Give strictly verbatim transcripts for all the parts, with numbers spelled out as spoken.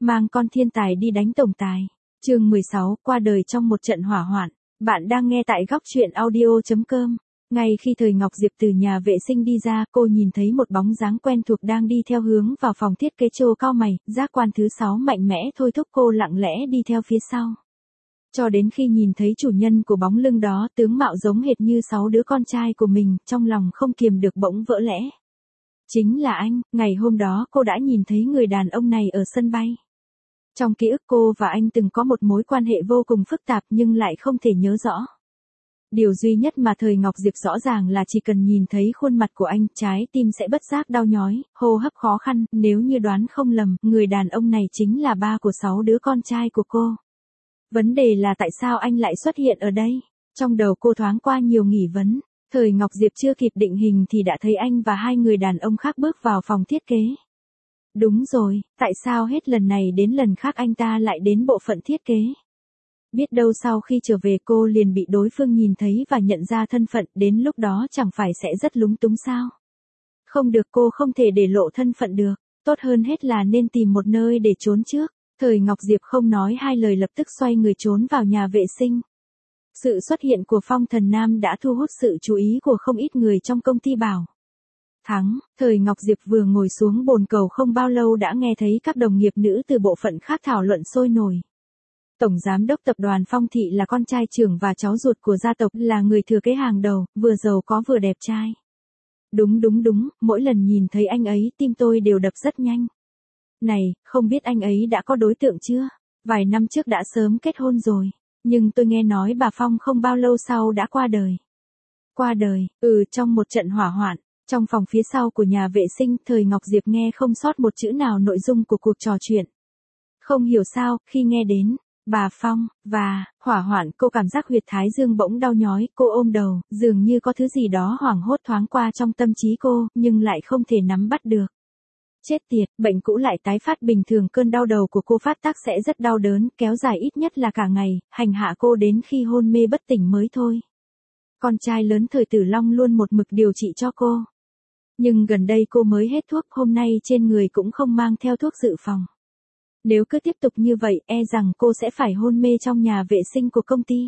mang con thiên tài đi đánh tổng tài. Chương mười sáu, qua đời trong một trận hỏa hoạn. Bạn đang nghe tại góc truyện audio chấm com. Ngay khi Thời Ngọc Diệp từ nhà vệ sinh đi ra, cô nhìn thấy một bóng dáng quen thuộc đang đi theo hướng vào phòng thiết kế. Trô cau mày, giác quan thứ sáu mạnh mẽ thôi thúc cô lặng lẽ đi theo phía sau. Cho đến khi nhìn thấy chủ nhân của bóng lưng đó, tướng mạo giống hệt như sáu đứa con trai của mình, trong lòng không kiềm được bỗng vỡ lẽ. Chính là anh, ngày hôm đó cô đã nhìn thấy người đàn ông này ở sân bay. Trong ký ức cô và anh từng có một mối quan hệ vô cùng phức tạp nhưng lại không thể nhớ rõ. Điều duy nhất mà Thời Ngọc Diệp rõ ràng là chỉ cần nhìn thấy khuôn mặt của anh, trái tim sẽ bất giác đau nhói, hô hấp khó khăn. Nếu như đoán không lầm, người đàn ông này chính là ba của sáu đứa con trai của cô. Vấn đề là tại sao anh lại xuất hiện ở đây? Trong đầu cô thoáng qua nhiều nghi vấn. Thời Ngọc Diệp chưa kịp định hình thì đã thấy anh và hai người đàn ông khác bước vào phòng thiết kế. Đúng rồi, tại sao hết lần này đến lần khác anh ta lại đến bộ phận thiết kế? Biết đâu sau khi trở về cô liền bị đối phương nhìn thấy và nhận ra thân phận, đến lúc đó chẳng phải sẽ rất lúng túng sao? Không được, cô không thể để lộ thân phận được, tốt hơn hết là nên tìm một nơi để trốn trước. Thời Ngọc Diệp không nói hai lời lập tức xoay người trốn vào nhà vệ sinh. Sự xuất hiện của Phong Thần Nam đã thu hút sự chú ý của không ít người trong công ty Bảo Thắng. Thời Ngọc Diệp vừa ngồi xuống bồn cầu không bao lâu đã nghe thấy các đồng nghiệp nữ từ bộ phận khác thảo luận sôi nổi. Tổng giám đốc tập đoàn Phong Thị là con trai trưởng và cháu ruột của gia tộc, là người thừa kế hàng đầu, vừa giàu có vừa đẹp trai. Đúng đúng đúng, mỗi lần nhìn thấy anh ấy tim tôi đều đập rất nhanh. Này, không biết anh ấy đã có đối tượng chưa? Vài năm trước đã sớm kết hôn rồi. Nhưng tôi nghe nói bà Phong không bao lâu sau đã qua đời. Qua đời, ừ trong một trận hỏa hoạn. Trong phòng phía sau của nhà vệ sinh, Thời Ngọc Diệp nghe không sót một chữ nào nội dung của cuộc trò chuyện. Không hiểu sao, khi nghe đến bà Phong và hỏa hoạn, cô cảm giác huyệt thái dương bỗng đau nhói, cô ôm đầu, dường như có thứ gì đó hoảng hốt thoáng qua trong tâm trí cô, nhưng lại không thể nắm bắt được. Chết tiệt, bệnh cũ lại tái phát. Bình thường cơn đau đầu của cô phát tác sẽ rất đau đớn, kéo dài ít nhất là cả ngày, hành hạ cô đến khi hôn mê bất tỉnh mới thôi. Con trai lớn Thời Tử Long luôn một mực điều trị cho cô. Nhưng gần đây cô mới hết thuốc, hôm nay trên người cũng không mang theo thuốc dự phòng. Nếu cứ tiếp tục như vậy, e rằng cô sẽ phải hôn mê trong nhà vệ sinh của công ty.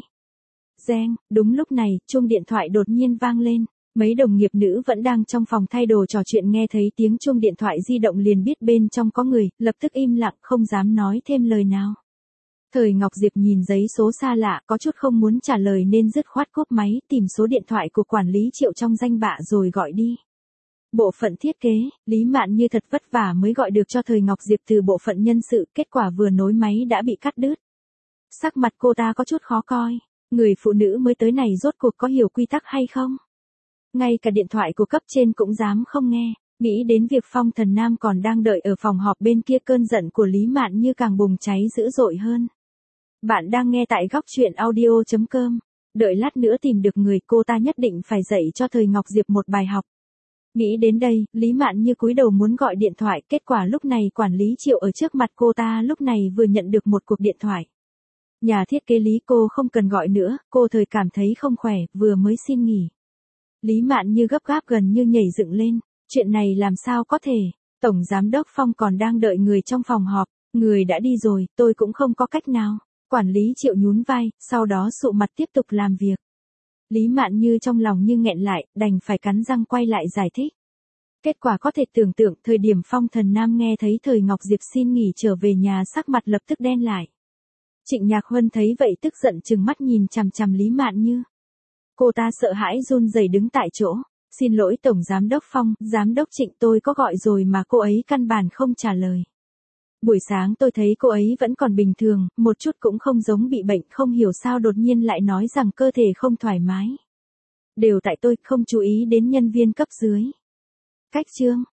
Reng, đúng lúc này, chuông điện thoại đột nhiên vang lên. Mấy đồng nghiệp nữ vẫn đang trong phòng thay đồ trò chuyện nghe thấy tiếng chuông điện thoại di động liền biết bên trong có người, lập tức im lặng không dám nói thêm lời nào. Thời Ngọc Diệp nhìn giấy số xa lạ, có chút không muốn trả lời nên dứt khoát cúp máy, tìm số điện thoại của quản lý Triệu trong danh bạ rồi gọi đi. Bộ phận thiết kế, Lý Mạn Như thật vất vả mới gọi được cho Thời Ngọc Diệp từ bộ phận nhân sự, kết quả vừa nối máy đã bị cắt đứt. Sắc mặt cô ta có chút khó coi, người phụ nữ mới tới này rốt cuộc có hiểu quy tắc hay không? Ngay cả điện thoại của cấp trên cũng dám không nghe, nghĩ đến việc Phong Thần Nam còn đang đợi ở phòng họp bên kia, cơn giận của Lý Mạn Như càng bùng cháy dữ dội hơn. Bạn đang nghe tại góc truyện audio chấm com. Đợi lát nữa tìm được người, cô ta nhất định phải dạy cho Thời Ngọc Diệp một bài học. Nghĩ đến đây, Lý Mạn Như cúi đầu muốn gọi điện thoại, kết quả lúc này quản lý Triệu ở trước mặt cô ta lúc này vừa nhận được một cuộc điện thoại. Nhà thiết kế Lý, cô không cần gọi nữa, cô Thời cảm thấy không khỏe, vừa mới xin nghỉ. Lý Mạn Như gấp gáp gần như nhảy dựng lên, chuyện này làm sao có thể, Tổng Giám đốc Phong còn đang đợi người trong phòng họp, người đã đi rồi, tôi cũng không có cách nào. Quản lý Triệu nhún vai, sau đó sụ mặt tiếp tục làm việc. Lý Mạn Như trong lòng như nghẹn lại, đành phải cắn răng quay lại giải thích. Kết quả có thể tưởng tượng, thời điểm Phong Thần Nam nghe thấy Thời Ngọc Diệp xin nghỉ trở về nhà sắc mặt lập tức đen lại. Trịnh Nhạc Huân thấy vậy tức giận trừng mắt nhìn chằm chằm Lý Mạn Như. Cô ta sợ hãi run rẩy đứng tại chỗ. Xin lỗi Tổng Giám đốc Phong, Giám đốc Trịnh, tôi có gọi rồi mà cô ấy căn bản không trả lời. Buổi sáng tôi thấy cô ấy vẫn còn bình thường, một chút cũng không giống bị bệnh, không hiểu sao đột nhiên lại nói rằng cơ thể không thoải mái. Đều tại tôi không chú ý đến nhân viên cấp dưới. Cách chương,